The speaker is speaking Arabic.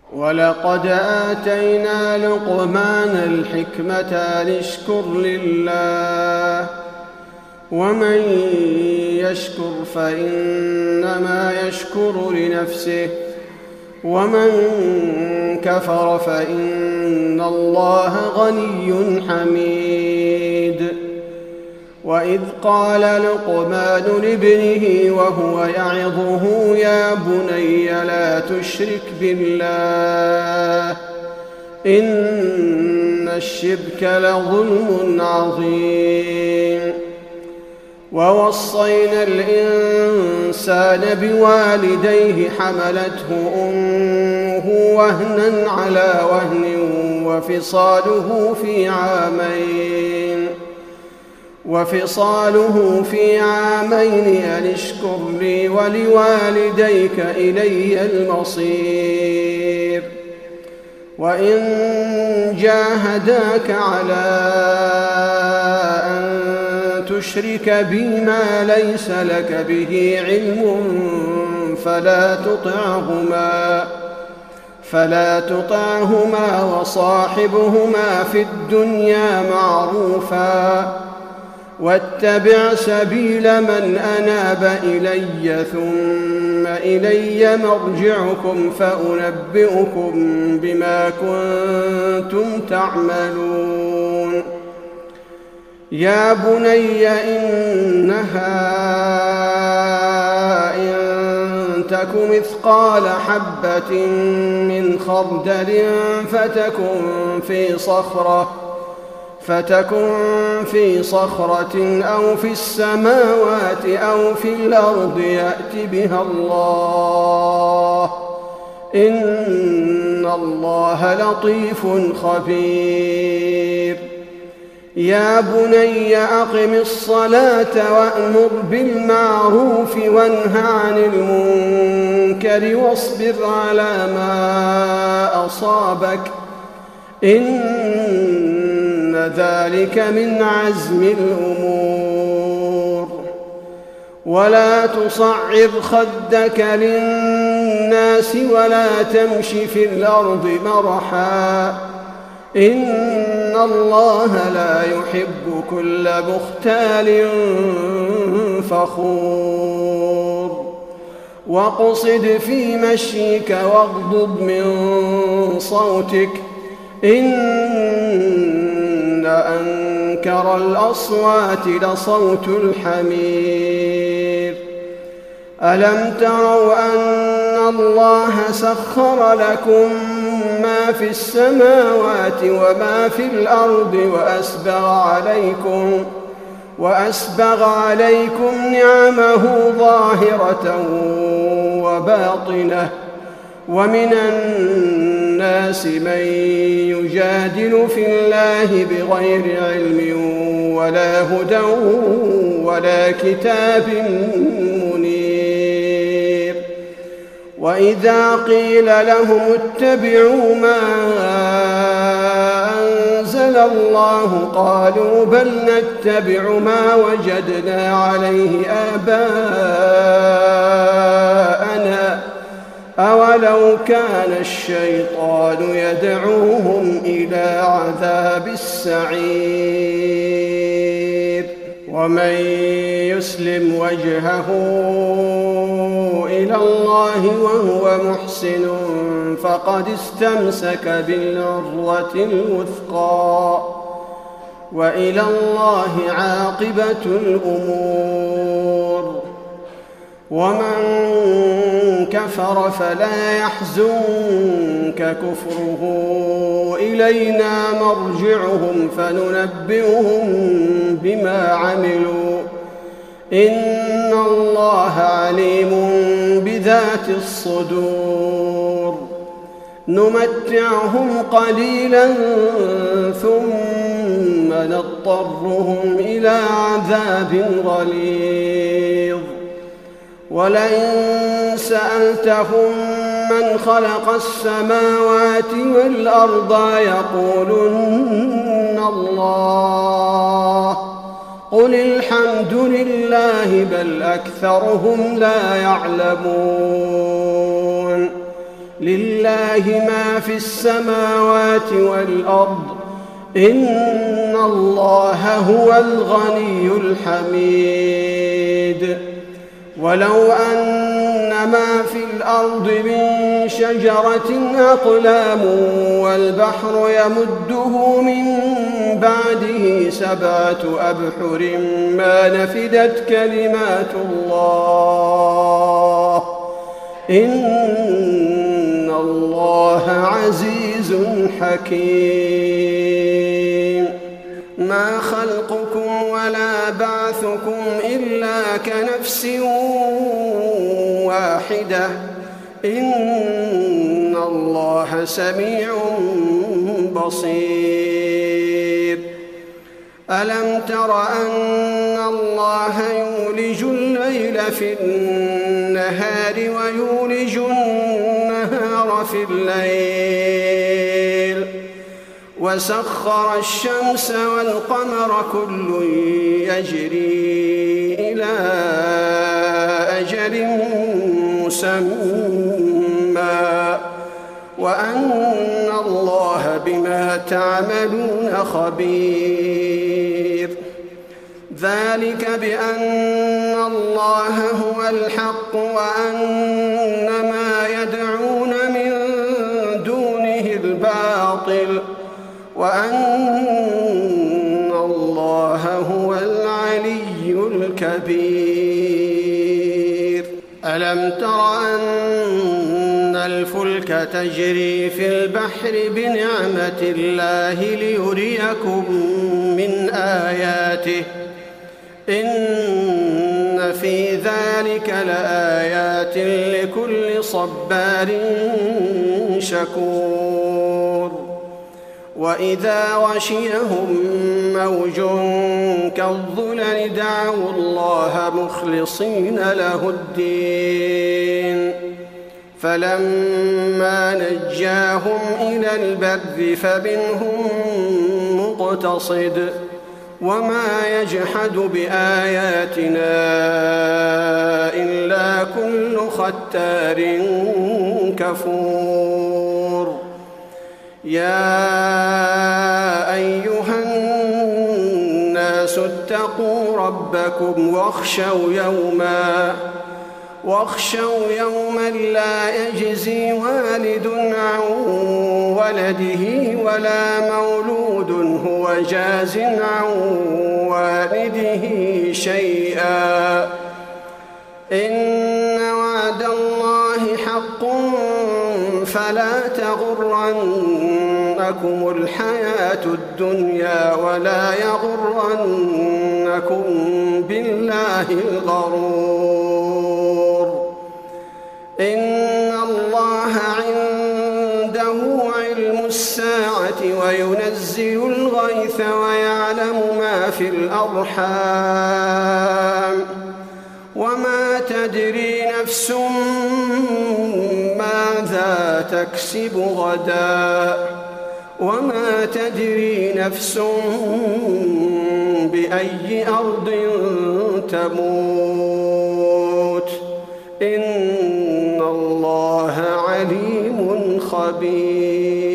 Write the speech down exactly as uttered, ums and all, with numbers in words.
ولقد آتينا لقمان الحكمة أن اشكر لله ومن يشكر فإنما يشكر لنفسه ومن كفر فإن الله غني حميد. وإذ قال لقمان لابنه وهو يعظه يا بني لا تشرك بالله إن الشرك لظلم عظيم. ووصينا الإنسان بوالديه حملته أمه وهنا على وهن وفصاله في عامين وفصاله في عامين أن اشكر لي ولوالديك إلي المصير. وإن جاهداك على أن تشرك بي ما ليس لك به علم فلا تطعهما فلا تطعهما وصاحبهما في الدنيا معروفا واتبع سبيل من أناب إلي ثم إلي مرجعكم فأنبئكم بما كنتم تعملون. يا بني إنها إن تك مثقال حبة من خردل فتكن في صخرة فتكن في صخرة أو في السماوات أو في الأرض يأت بها الله إن الله لطيف خبير. يا بني أقم الصلاة وأمر بالمعروف وانه عن المنكر واصبر على ما أصابك إن ذلك من عزم الأمور. ولا تصعر خدك للناس ولا تمش في الأرض مرحا إن الله لا يحب كل مختال فخور. واقصد في مشيك واغضض من صوتك إن أنكر الأصوات لصوت الحمير. ألم تروا أن الله سخر لكم ما في السماوات وما في الأرض وأسبغ عليكم وأسبغ عليكم نعمه ظاهرة وباطنة ومن الناس من يجادل في الله بغير علم ولا هدى ولا كتاب منير. وإذا قيل لهم اتبعوا ما أنزل الله قالوا بل نتبع ما وجدنا عليه آباءنا أولو كان الشيطان يدعوهم إلى عذاب السعير. ومن يسلم وجهه إلى الله وهو محسن فقد استمسك بالعروة الوثقى وإلى الله عاقبة الأمور. ومن كفر فلا يحزنك كفره إلينا مرجعهم فننبئهم بما عملوا إن الله عليم بذات الصدور. نمتعهم قليلا ثم نضطرهم إلى عذاب غليظ. ولئن سألتهم من خلق السماوات والأرض يقولن الله قل الحمد لله بل أكثرهم لا يعلمون. لله ما في السماوات والأرض إن الله هو الغني الحميد. ولو أن ما في الأرض من شجرة أقلام والبحر يمده من بعده سبعة أبحر ما نفدت كلمات الله إن الله عزيز حكيم. ما خلقكم ولا بعثكم إلا كنفس واحدة إن الله سميع بصير. ألم تر أن الله يولج الليل في النهار ويولج النهار في الليل وسخر الشمس والقمر كل يجري إلى أجل مسمى وأن الله بما تعملون خبير. ذلك بأن الله هو الحق وأن ما يدعون من دونه الباطل وأن الله هو العلي الكبير. ألم تر أن الفلك تجري في البحر بنعمة الله ليريكم من آياته إن في ذلك لآيات لكل صبار شكور. وإذا غشيهم موج كالظلل دعوا الله مخلصين له الدين فلما نجاهم إلى البر فمنهم مقتصد وما يجحد بآياتنا إلا كل ختار كفور. يا أيها الناس اتقوا ربكم واخشوا يوما واخشوا يوما لا يجزي والد عن ولده ولا مولود هو جاز عن والده شيئا إن وعد الله حق فلا تغرنكم الحياة الدنيا ولا يغرنكم بالله الغرور. إن الله عنده علم الساعة وينزل الغيث ويعلم ما في الأرحام وما تدري نفس ماذا تكسب غدا وما تدري نفس بأي أرض تموت إن الله عليم خبير.